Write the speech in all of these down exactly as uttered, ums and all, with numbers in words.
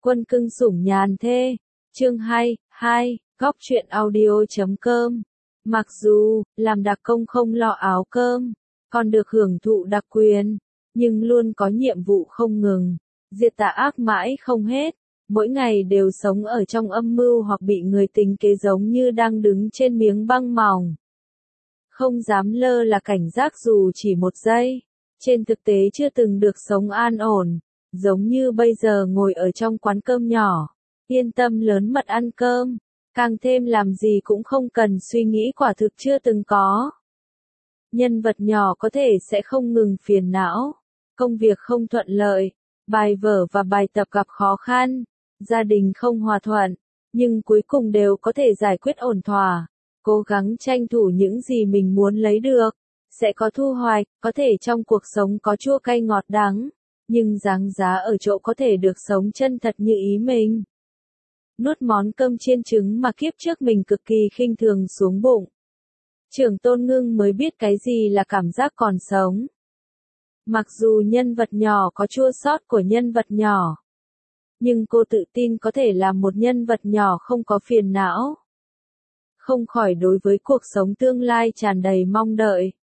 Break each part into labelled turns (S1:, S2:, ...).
S1: Quân cưng sủng nhàn thê. Chương hai, hai, góc truyện audio chấm com. Mặc dù, làm đặc công không lo áo cơm, còn được hưởng thụ đặc quyền, nhưng luôn có nhiệm vụ không ngừng, diệt tà ác mãi không hết, mỗi ngày đều sống ở trong âm mưu hoặc bị người tính kế giống như đang đứng trên miếng băng mỏng. Không dám lơ là cảnh giác dù chỉ một giây, trên thực tế chưa từng được sống an ổn, giống như bây giờ ngồi ở trong quán cơm nhỏ, yên tâm lớn mật ăn cơm, càng thêm làm gì cũng không cần suy nghĩ quả thực chưa từng có. Nhân vật nhỏ có thể sẽ không ngừng phiền não, công việc không thuận lợi, bài vở và bài tập gặp khó khăn, gia đình không hòa thuận, nhưng cuối cùng đều có thể giải quyết ổn thỏa, cố gắng tranh thủ những gì mình muốn lấy được, sẽ có thu hoạch, có thể trong cuộc sống có chua cay ngọt đắng, nhưng đáng giá ở chỗ có thể được sống chân thật như ý mình. Nuốt món cơm chiên trứng mà kiếp trước mình cực kỳ khinh thường xuống bụng. Trưởng Tôn Ngưng mới biết cái gì là cảm giác còn sống. Mặc dù nhân vật nhỏ có chua xót của nhân vật nhỏ, nhưng cô tự tin có thể làm một nhân vật nhỏ không có phiền não. Không khỏi đối với cuộc sống tương lai tràn đầy mong đợi.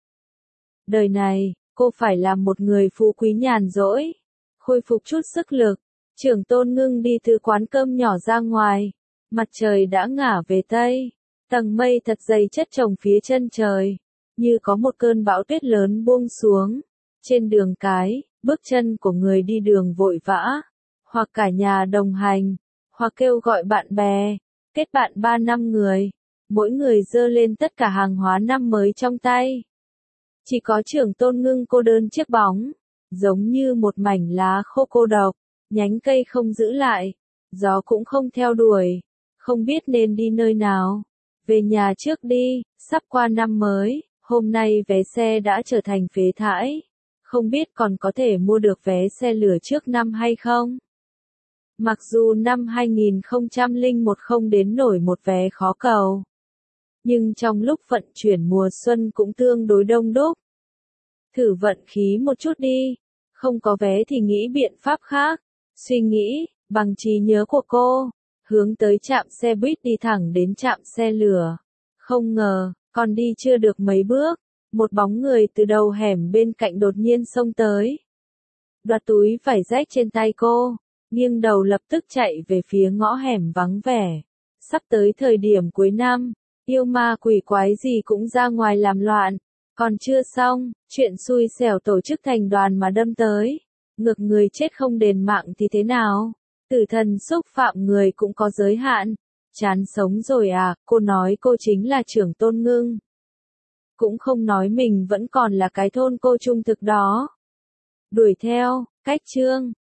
S1: Đời này, cô phải làm một người phú quý nhàn rỗi, khôi phục chút sức lực. Trưởng Tôn Ngưng đi từ quán cơm nhỏ ra ngoài, mặt trời đã ngả về tây, tầng mây thật dày chất chồng phía chân trời, như có một cơn bão tuyết lớn buông xuống. Trên đường cái, bước chân của người đi đường vội vã, hoặc cả nhà đồng hành, hoặc kêu gọi bạn bè, kết bạn ba năm người, mỗi người giơ lên tất cả hàng hóa năm mới trong tay. Chỉ có Trưởng Tôn Ngưng cô đơn chiếc bóng, giống như một mảnh lá khô cô độc, nhánh cây không giữ lại, gió cũng không theo đuổi, không biết nên đi nơi nào. Về nhà trước đi, sắp qua năm mới, hôm nay vé xe đã trở thành phế thải, không biết còn có thể mua được vé xe lửa trước năm hay không. Mặc dù năm hai nghìn không trăm lẻ một không đến nổi một vé khó cầu, nhưng trong lúc vận chuyển mùa xuân cũng tương đối đông đúc. Thử vận khí một chút đi, không có vé thì nghĩ biện pháp khác. Suy nghĩ, bằng trí nhớ của cô, hướng tới trạm xe buýt đi thẳng đến trạm xe lửa. Không ngờ, còn đi chưa được mấy bước, một bóng người từ đầu hẻm bên cạnh đột nhiên xông tới. Đoạt túi vải rách trên tay cô, nghiêng đầu lập tức chạy về phía ngõ hẻm vắng vẻ. Sắp tới thời điểm cuối năm, yêu ma quỷ quái gì cũng ra ngoài làm loạn. Còn chưa xong, chuyện xui xẻo tổ chức thành đoàn mà đâm tới. Ngược người chết không đền mạng thì thế nào? Tử thần xúc phạm người cũng có giới hạn. Chán sống rồi à, cô nói cô chính là Trưởng Tôn Ngưng. Cũng không nói mình vẫn còn là cái thôn cô trung thực đó. Đuổi theo, cách chương.